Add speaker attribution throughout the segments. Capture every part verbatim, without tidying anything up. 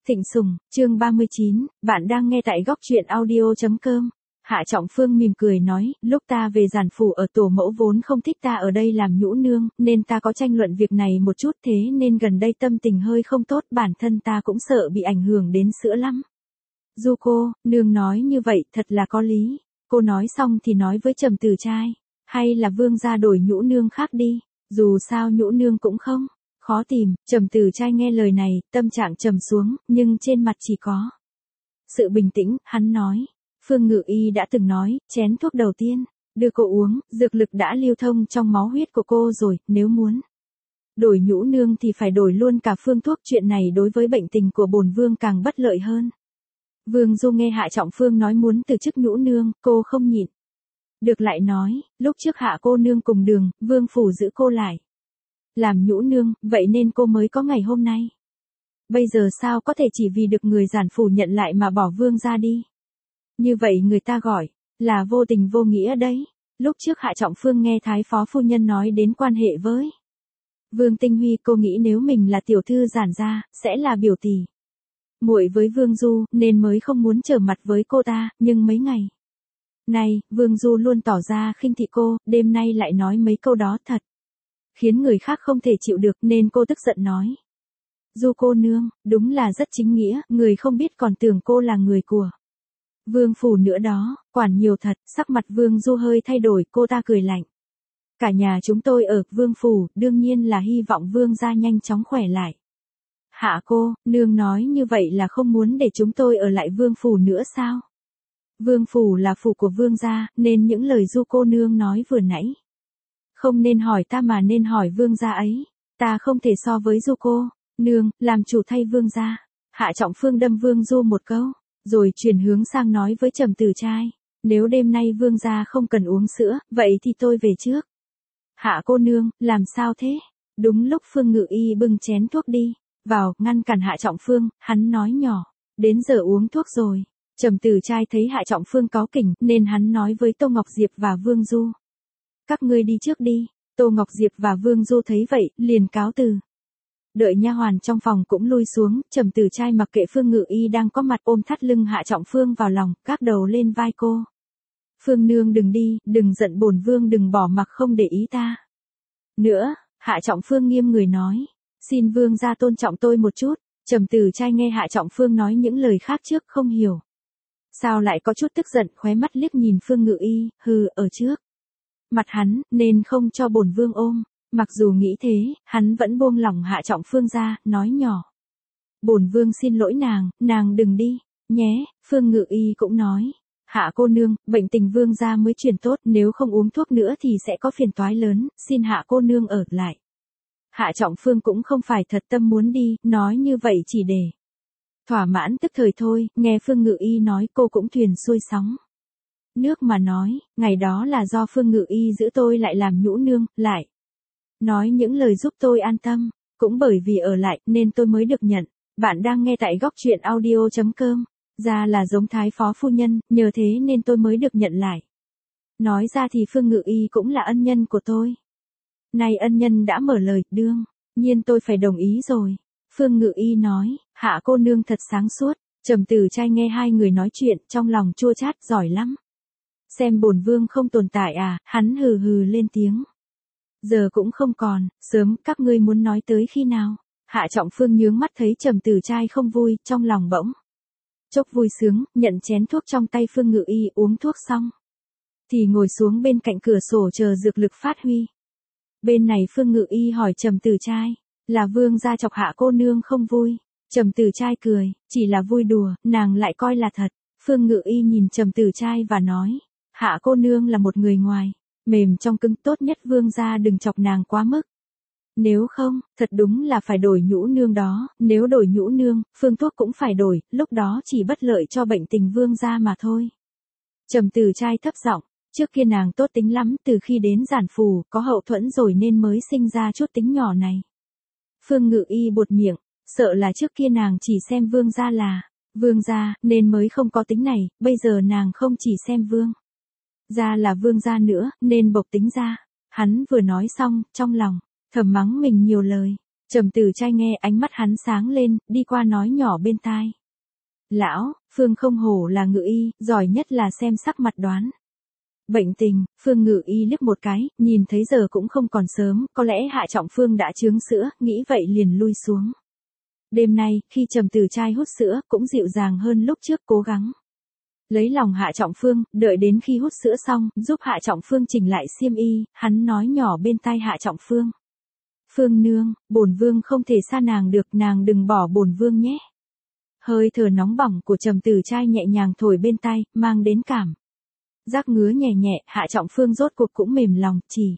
Speaker 1: Thịnh Sùng, chương ba mươi chín, bạn đang nghe tại góc truyện audio chấm com. Hạ Trọng Phương mỉm cười nói, lúc ta về giản phủ ở tổ mẫu vốn không thích ta ở đây làm nhũ nương, nên ta có tranh luận việc này một chút, thế nên gần đây tâm tình hơi không tốt, bản thân ta cũng sợ bị ảnh hưởng đến sữa lắm. Du cô, nương nói như vậy thật là có lý. Cô nói xong thì nói với Trầm Tử Trai, hay là vương gia đổi nhũ nương khác đi, dù sao nhũ nương cũng không khó tìm. Trầm Tử Trai nghe lời này, tâm trạng trầm xuống, nhưng trên mặt chỉ có sự bình tĩnh. Hắn nói, Phương Ngự Y đã từng nói, chén thuốc đầu tiên đưa cô uống, dược lực đã lưu thông trong máu huyết của cô rồi, nếu muốn đổi nhũ nương thì phải đổi luôn cả phương thuốc, chuyện này đối với bệnh tình của bổn vương càng bất lợi hơn. Vương Du nghe Hạ Trọng Phương nói muốn từ chức nhũ nương, cô không nhịn được lại nói, lúc trước Hạ cô nương cùng đường, vương phủ giữ cô lại làm nhũ nương, vậy nên cô mới có ngày hôm nay. Bây giờ sao có thể chỉ vì được người giản phủ nhận lại mà bỏ vương ra đi? Như vậy người ta gọi là vô tình vô nghĩa đấy. Lúc trước Hạ Trọng Phương nghe Thái phó phu nhân nói đến quan hệ với Vương Tinh Huy, cô nghĩ nếu mình là tiểu thư giản gia, sẽ là biểu tỷ muội với Vương Du, nên mới không muốn trở mặt với cô ta, nhưng mấy ngày nay, Vương Du luôn tỏ ra khinh thị cô, đêm nay lại nói mấy câu đó thật khiến người khác không thể chịu được, nên cô tức giận nói. Du cô nương, đúng là rất chính nghĩa, người không biết còn tưởng cô là người của Vương phủ nữa đó, quản nhiều thật. Sắc mặt Vương Du hơi thay đổi, cô ta cười lạnh. Cả nhà chúng tôi ở Vương phủ, đương nhiên là hy vọng Vương gia nhanh chóng khỏe lại. Hạ cô, nương nói như vậy là không muốn để chúng tôi ở lại Vương phủ nữa sao? Vương phủ là phủ của Vương gia, nên những lời Du cô nương nói vừa nãy không nên hỏi ta mà nên hỏi Vương gia ấy. Ta không thể so với Du cô nương, làm chủ thay Vương gia. Hạ Trọng Phương đâm Vương Du một câu, rồi chuyển hướng sang nói với Trầm Tử Trai, nếu đêm nay Vương gia không cần uống sữa, vậy thì tôi về trước. Hạ cô nương, làm sao thế? Đúng lúc Phương Ngự Y bưng chén thuốc đi vào, ngăn cản Hạ Trọng Phương, hắn nói nhỏ, đến giờ uống thuốc rồi. Trầm Tử Trai thấy Hạ Trọng Phương cáu kỉnh, nên hắn nói với Tô Ngọc Diệp và Vương Du, các ngươi đi trước đi. Tô Ngọc Diệp và Vương Du thấy vậy, liền cáo từ. Đợi nha hoàn trong phòng cũng lui xuống, Trầm Tử Trai mặc kệ Phương Ngự Y đang có mặt, ôm thắt lưng Hạ Trọng Phương vào lòng, gác đầu lên vai cô. Phương nương đừng đi, đừng giận, bổn vương đừng bỏ mặc không để ý ta nữa. Hạ Trọng Phương nghiêm người nói, xin vương gia tôn trọng tôi một chút. Trầm Tử Trai nghe Hạ Trọng Phương nói những lời khác trước không hiểu sao lại có chút tức giận, khóe mắt liếc nhìn Phương Ngự Y, hừ, ở trước mặt hắn, nên không cho bổn vương ôm. Mặc dù nghĩ thế, hắn vẫn buông lỏng Hạ Trọng Phương ra, nói nhỏ, bổn vương xin lỗi nàng, nàng đừng đi nhé. Phương Ngự Y cũng nói, Hạ cô nương, bệnh tình vương gia mới chuyển tốt, nếu không uống thuốc nữa thì sẽ có phiền toái lớn, xin Hạ cô nương ở lại. Hạ Trọng Phương cũng không phải thật tâm muốn đi, nói như vậy chỉ để thỏa mãn tức thời thôi. Nghe Phương Ngự Y nói, cô cũng thuyền xuôi sóng nước mà nói, ngày đó là do Phương Ngự Y giữ tôi lại làm nhũ nương, lại nói những lời giúp tôi an tâm, cũng bởi vì ở lại nên tôi mới được nhận. Bạn đang nghe tại góc truyện audio chấm com. Ra là giống Thái phó phu nhân, nhờ thế nên tôi mới được nhận lại. Nói ra thì Phương Ngự Y cũng là ân nhân của tôi. Nay ân nhân đã mở lời, đương nhiên tôi phải đồng ý rồi. Phương Ngự Y nói, Hạ cô nương thật sáng suốt. Trầm Tử Trai nghe hai người nói chuyện, trong lòng chua chát, giỏi lắm. Xem bổn vương không tồn tại à? Hắn hừ hừ lên tiếng. Giờ cũng không còn sớm, các ngươi muốn nói tới khi nào? Hạ Trọng Phương nhướng mắt thấy Trầm Tử Trai không vui, trong lòng bỗng chốc vui sướng, nhận chén thuốc trong tay Phương Ngự Y, uống thuốc xong thì ngồi xuống bên cạnh cửa sổ chờ dược lực phát huy. Bên này Phương Ngự Y hỏi Trầm Tử Trai, là vương gia chọc Hạ cô nương không vui? Trầm Tử Trai cười, chỉ là vui đùa, nàng lại coi là thật. Phương Ngự Y nhìn Trầm Tử Trai và nói, Hạ cô nương là một người ngoài mềm trong cứng, tốt nhất vương gia đừng chọc nàng quá mức. Nếu không, thật đúng là phải đổi nhũ nương đó, nếu đổi nhũ nương, phương thuốc cũng phải đổi, lúc đó chỉ bất lợi cho bệnh tình vương gia mà thôi. Trầm Tử Trai thấp giọng, trước kia nàng tốt tính lắm, từ khi đến giản phủ, có hậu thuẫn rồi nên mới sinh ra chút tính nhỏ này. Phương Ngự Y buột miệng, sợ là trước kia nàng chỉ xem vương gia là vương gia, nên mới không có tính này, bây giờ nàng không chỉ xem vương gia là vương gia nữa, nên bộc tính ra. Hắn vừa nói xong, trong lòng thầm mắng mình nhiều lời. Trầm Tử Trai nghe ánh mắt hắn sáng lên, đi qua nói nhỏ bên tai. Lão, Phương không hổ là ngự y, giỏi nhất là xem sắc mặt đoán bệnh tình. Phương ngự y liếc một cái, nhìn thấy giờ cũng không còn sớm, có lẽ Hạ Trọng Phương đã chướng sữa, nghĩ vậy liền lui xuống. Đêm nay, khi Trầm Tử Trai hút sữa, cũng dịu dàng hơn lúc trước, cố gắng lấy lòng Hạ Trọng Phương, đợi đến khi hút sữa xong, giúp Hạ Trọng Phương chỉnh lại xiêm y, hắn nói nhỏ bên tai Hạ Trọng Phương. Phương nương, bổn vương không thể xa nàng được, nàng đừng bỏ bổn vương nhé. Hơi thở nóng bỏng của Trầm Tử Trai nhẹ nhàng thổi bên tai, mang đến cảm giác ngứa nhẹ nhẹ, Hạ Trọng Phương rốt cuộc cũng mềm lòng, chỉ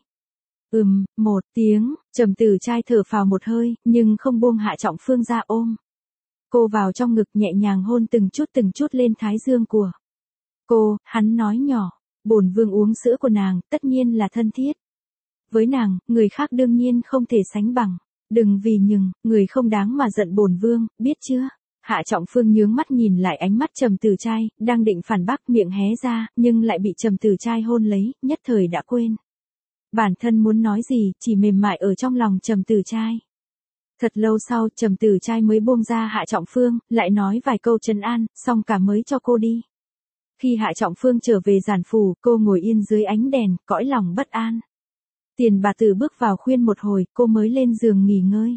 Speaker 1: ừm, một tiếng, Trầm Tử Trai thở phào một hơi, nhưng không buông Hạ Trọng Phương ra, ôm cô vào trong ngực, nhẹ nhàng hôn từng chút từng chút lên thái dương của cô. Hắn nói nhỏ, bổn vương uống sữa của nàng, tất nhiên là thân thiết với nàng, người khác đương nhiên không thể sánh bằng. Đừng vì nhừng, người không đáng mà giận bổn vương, biết chưa? Hạ Trọng Phương nhướng mắt nhìn lại ánh mắt Trầm Tử Trai, đang định phản bác, miệng hé ra, nhưng lại bị Trầm Tử Trai hôn lấy, nhất thời đã quên bản thân muốn nói gì, chỉ mềm mại ở trong lòng Trầm Tử Trai. Thật lâu sau, Trầm Tử Trai mới buông ra Hạ Trọng Phương, lại nói vài câu trấn an, xong cả mới cho cô đi. Khi Hạ Trọng Phương trở về giản phủ, cô ngồi yên dưới ánh đèn, cõi lòng bất an. Tiền bà Tử bước vào khuyên một hồi, cô mới lên giường nghỉ ngơi.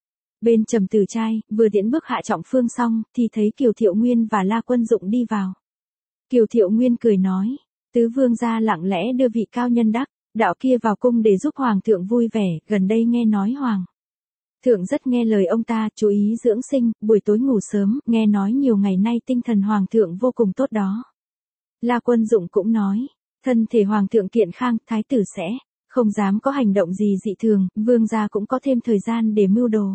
Speaker 1: Bên Trầm Tử Trai, vừa tiễn bước Hạ Trọng Phương xong, thì thấy Kiều Thiệu Nguyên và La Quân Dụng đi vào. Kiều Thiệu Nguyên cười nói, tứ vương gia lặng lẽ đưa vị cao nhân đắc đạo kia vào cung để giúp hoàng thượng vui vẻ, gần đây nghe nói hoàng thượng rất nghe lời ông ta, chú ý dưỡng sinh, buổi tối ngủ sớm, nghe nói nhiều ngày nay tinh thần hoàng thượng vô cùng tốt đó. La Quân Dụng cũng nói, thân thể hoàng thượng kiện khang, thái tử sẽ không dám có hành động gì dị thường, vương gia cũng có thêm thời gian để mưu đồ.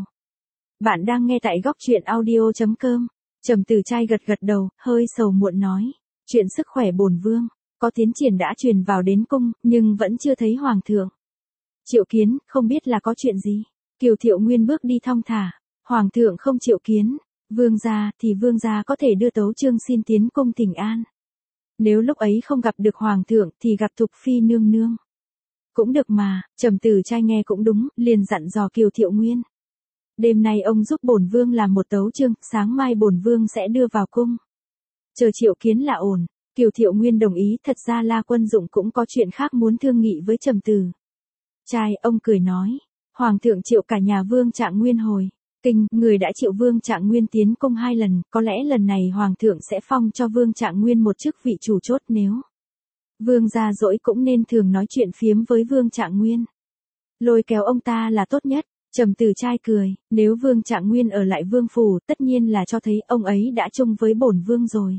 Speaker 1: Bạn đang nghe tại góc truyện audio chấm com. Trầm Tử Trai gật gật đầu, hơi sầu muộn nói, chuyện sức khỏe bổn vương có tiến triển đã truyền vào đến cung, nhưng vẫn chưa thấy hoàng thượng triệu kiến, không biết là có chuyện gì. Kiều Thiệu Nguyên bước đi thong thả, hoàng thượng không triệu kiến vương gia thì vương gia có thể đưa tấu chương xin tiến cung thỉnh an. Nếu lúc ấy không gặp được hoàng thượng thì gặp Thục Phi nương nương cũng được mà. Trầm Tử Trai nghe cũng đúng, liền dặn dò Kiều Thiệu Nguyên, đêm nay ông giúp bổn vương làm một tấu chương, sáng mai bổn vương sẽ đưa vào cung, chờ triệu kiến là ổn. Kiều Thiệu Nguyên đồng ý, thật ra La Quân Dụng cũng có chuyện khác muốn thương nghị với Trầm Tử Trai. Ông cười nói, hoàng thượng triệu cả nhà Vương Trạng Nguyên hồi kinh, người đã triệu Vương Trạng Nguyên tiến cung hai lần, có lẽ lần này hoàng thượng sẽ phong cho Vương Trạng Nguyên một chức vị chủ chốt. Nếu vương gia rỗi cũng nên thường nói chuyện phiếm với Vương Trạng Nguyên, lôi kéo ông ta là tốt nhất. Trầm Tử Trai cười, nếu Vương Trạng Nguyên ở lại vương phủ, tất nhiên là cho thấy ông ấy đã chung với bổn vương rồi.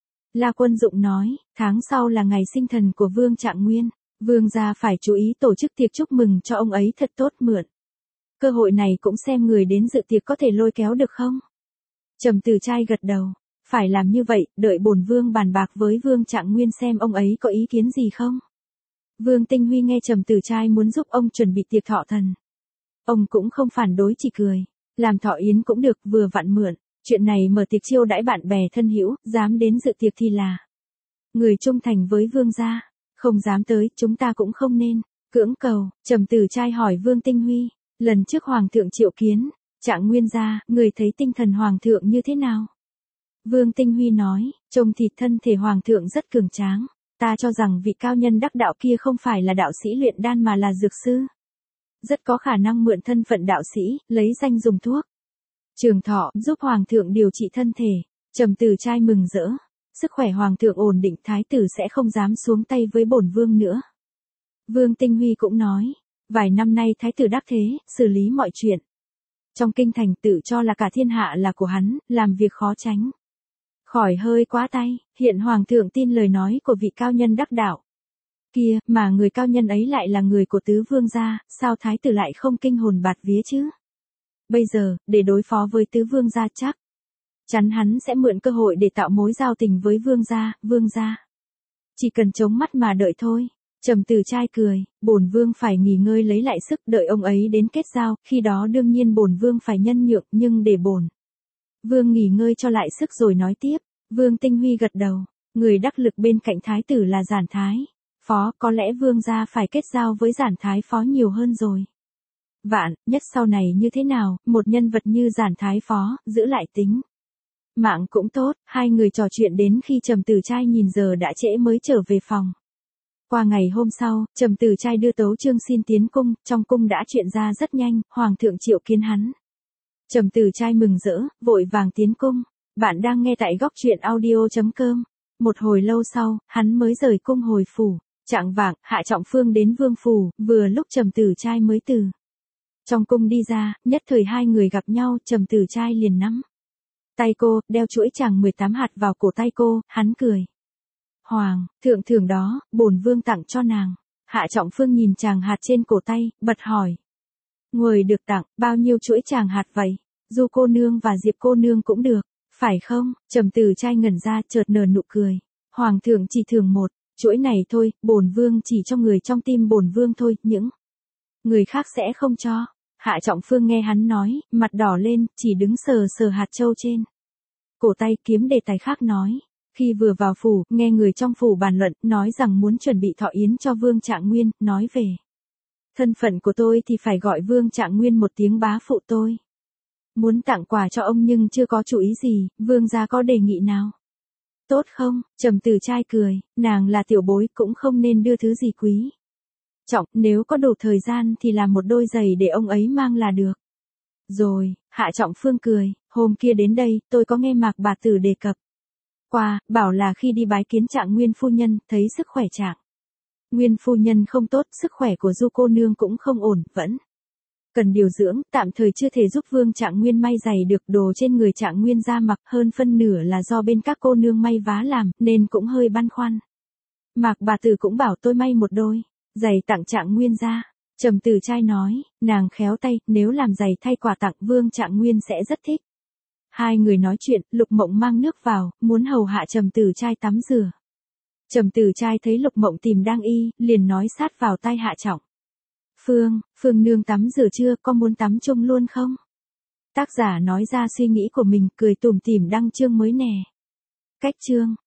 Speaker 1: La Quân Dụng nói, tháng sau là ngày sinh thần của Vương Trạng Nguyên, vương gia phải chú ý tổ chức tiệc chúc mừng cho ông ấy thật tốt, mượn cơ hội này cũng xem người đến dự tiệc có thể lôi kéo được không. Trầm Tử Trai gật đầu, phải làm như vậy, đợi bổn vương bàn bạc với Vương Trạng Nguyên xem ông ấy có ý kiến gì không. Vương Tinh Huy nghe Trầm Tử Trai muốn giúp ông chuẩn bị tiệc thọ thần, ông cũng không phản đối, chỉ cười, làm thọ yến cũng được, vừa vặn mượn chuyện này mở tiệc chiêu đãi bạn bè thân hữu, dám đến dự tiệc thì là người trung thành với vương gia, không dám tới, chúng ta cũng không nên cưỡng cầu. Trầm Tử Trai hỏi Vương Tinh Huy, lần trước hoàng thượng triệu kiến Trạng Nguyên gia, người thấy tinh thần hoàng thượng như thế nào? Vương Tinh Huy nói, trông thịt thân thể hoàng thượng rất cường tráng, ta cho rằng vị cao nhân đắc đạo kia không phải là đạo sĩ luyện đan mà là dược sư, rất có khả năng mượn thân phận đạo sĩ, lấy danh dùng thuốc trường thọ, giúp hoàng thượng điều trị thân thể. Trầm Tử Trai mừng rỡ, sức khỏe hoàng thượng ổn định, thái tử sẽ không dám xuống tay với bổn vương nữa. Vương Tinh Huy cũng nói, vài năm nay thái tử đắc thế, xử lý mọi chuyện trong kinh thành, tự cho là cả thiên hạ là của hắn, làm việc khó tránh khỏi hơi quá tay. Hiện hoàng thượng tin lời nói của vị cao nhân đắc đạo kia, mà người cao nhân ấy lại là người của tứ vương gia, sao thái tử lại không kinh hồn bạt vía chứ? Bây giờ, để đối phó với tứ vương gia, chắc chắn hắn sẽ mượn cơ hội để tạo mối giao tình với vương gia. Vương gia chỉ cần chống mắt mà đợi thôi. Trầm Tử Trai cười, bổn vương phải nghỉ ngơi lấy lại sức, đợi ông ấy đến kết giao, khi đó đương nhiên bổn vương phải nhân nhượng, nhưng để bổn vương nghỉ ngơi cho lại sức rồi nói tiếp. Vương Tinh Huy gật đầu, người đắc lực bên cạnh thái tử là Giản Thái Phó, có lẽ vương gia phải kết giao với Giản Thái Phó nhiều hơn rồi. vạn, nhất sau này như thế nào, một nhân vật như Giản Thái Phó, giữ lại tính mạng cũng tốt, hai người trò chuyện đến khi Trầm Tử Trai nhìn giờ đã trễ mới trở về phòng. Qua ngày hôm sau, Trầm Tử Trai đưa Tấu Chương xin tiến cung, trong cung đã chuyện ra rất nhanh, Hoàng thượng triệu kiến hắn. Trầm Tử Trai mừng rỡ, vội vàng tiến cung. Bạn đang nghe tại góc truyện audio.com. Một hồi lâu sau, hắn mới rời cung hồi phủ. Chạng vạng, Hạ Trọng Phương đến Vương phủ, vừa lúc Trầm Tử Trai mới từ trong cung đi ra, nhất thời hai người gặp nhau, Trầm Tử Trai liền nắm tay cô, đeo chuỗi chàng mười tám hạt vào cổ tay cô, hắn cười. Hoàng, thượng thưởng đó, bổn vương tặng cho nàng. Hạ Trọng Phương nhìn chàng hạt trên cổ tay, bật hỏi. Người được tặng, bao nhiêu chuỗi chàng hạt vậy? Du cô nương và Diệp cô nương cũng được, phải không? Trầm Tử Trai ngẩn ra, chợt nở nụ cười. Hoàng thượng chỉ thưởng một chuỗi này thôi, bổn vương chỉ cho người trong tim bổn vương thôi, những người khác sẽ không cho. Hạ Trọng Phương nghe hắn nói, mặt đỏ lên, chỉ đứng sờ sờ hạt châu trên cổ tay, kiếm đề tài khác nói. Khi vừa vào phủ, nghe người trong phủ bàn luận, nói rằng muốn chuẩn bị thọ yến cho Vương Trạng Nguyên, nói về thân phận của tôi thì phải gọi Vương Trạng Nguyên một tiếng bá phụ tôi. Muốn tặng quà cho ông nhưng chưa có chủ ý gì, Vương gia có đề nghị nào? Tốt không? Trầm Tử Trai cười, nàng là tiểu bối cũng không nên đưa thứ gì quý trọng, nếu có đủ thời gian thì làm một đôi giày để ông ấy mang là được. Rồi, Hạ Trọng Phương cười, hôm kia đến đây, tôi có nghe Mạc bà tử đề cập qua, bảo là khi đi bái kiến Trạng Nguyên phu nhân, thấy sức khỏe Trạng Nguyên phu nhân không tốt, sức khỏe của Du cô nương cũng không ổn, vẫn cần điều dưỡng, tạm thời chưa thể giúp Vương Trạng Nguyên may giày được, đồ trên người Trạng Nguyên ra mặc hơn phân nửa là do bên các cô nương may vá làm, nên cũng hơi băn khoăn. Mạc bà tử cũng bảo tôi may một đôi giày tặng Trạng Nguyên ra. Trầm Tử Trai nói, nàng khéo tay, nếu làm giày thay quà tặng Vương Trạng Nguyên sẽ rất thích. Hai người nói chuyện, Lục Mộng mang nước vào, muốn hầu hạ Trầm Tử Trai tắm rửa. Trầm Tử Trai thấy Lục Mộng tìm đang y, liền nói sát vào tai Hạ Trọng Phương, Phương nương tắm rửa chưa, có muốn tắm chung luôn không? Tác giả nói ra suy nghĩ của mình, cười tủm tỉm đăng chương mới nè. Cách chương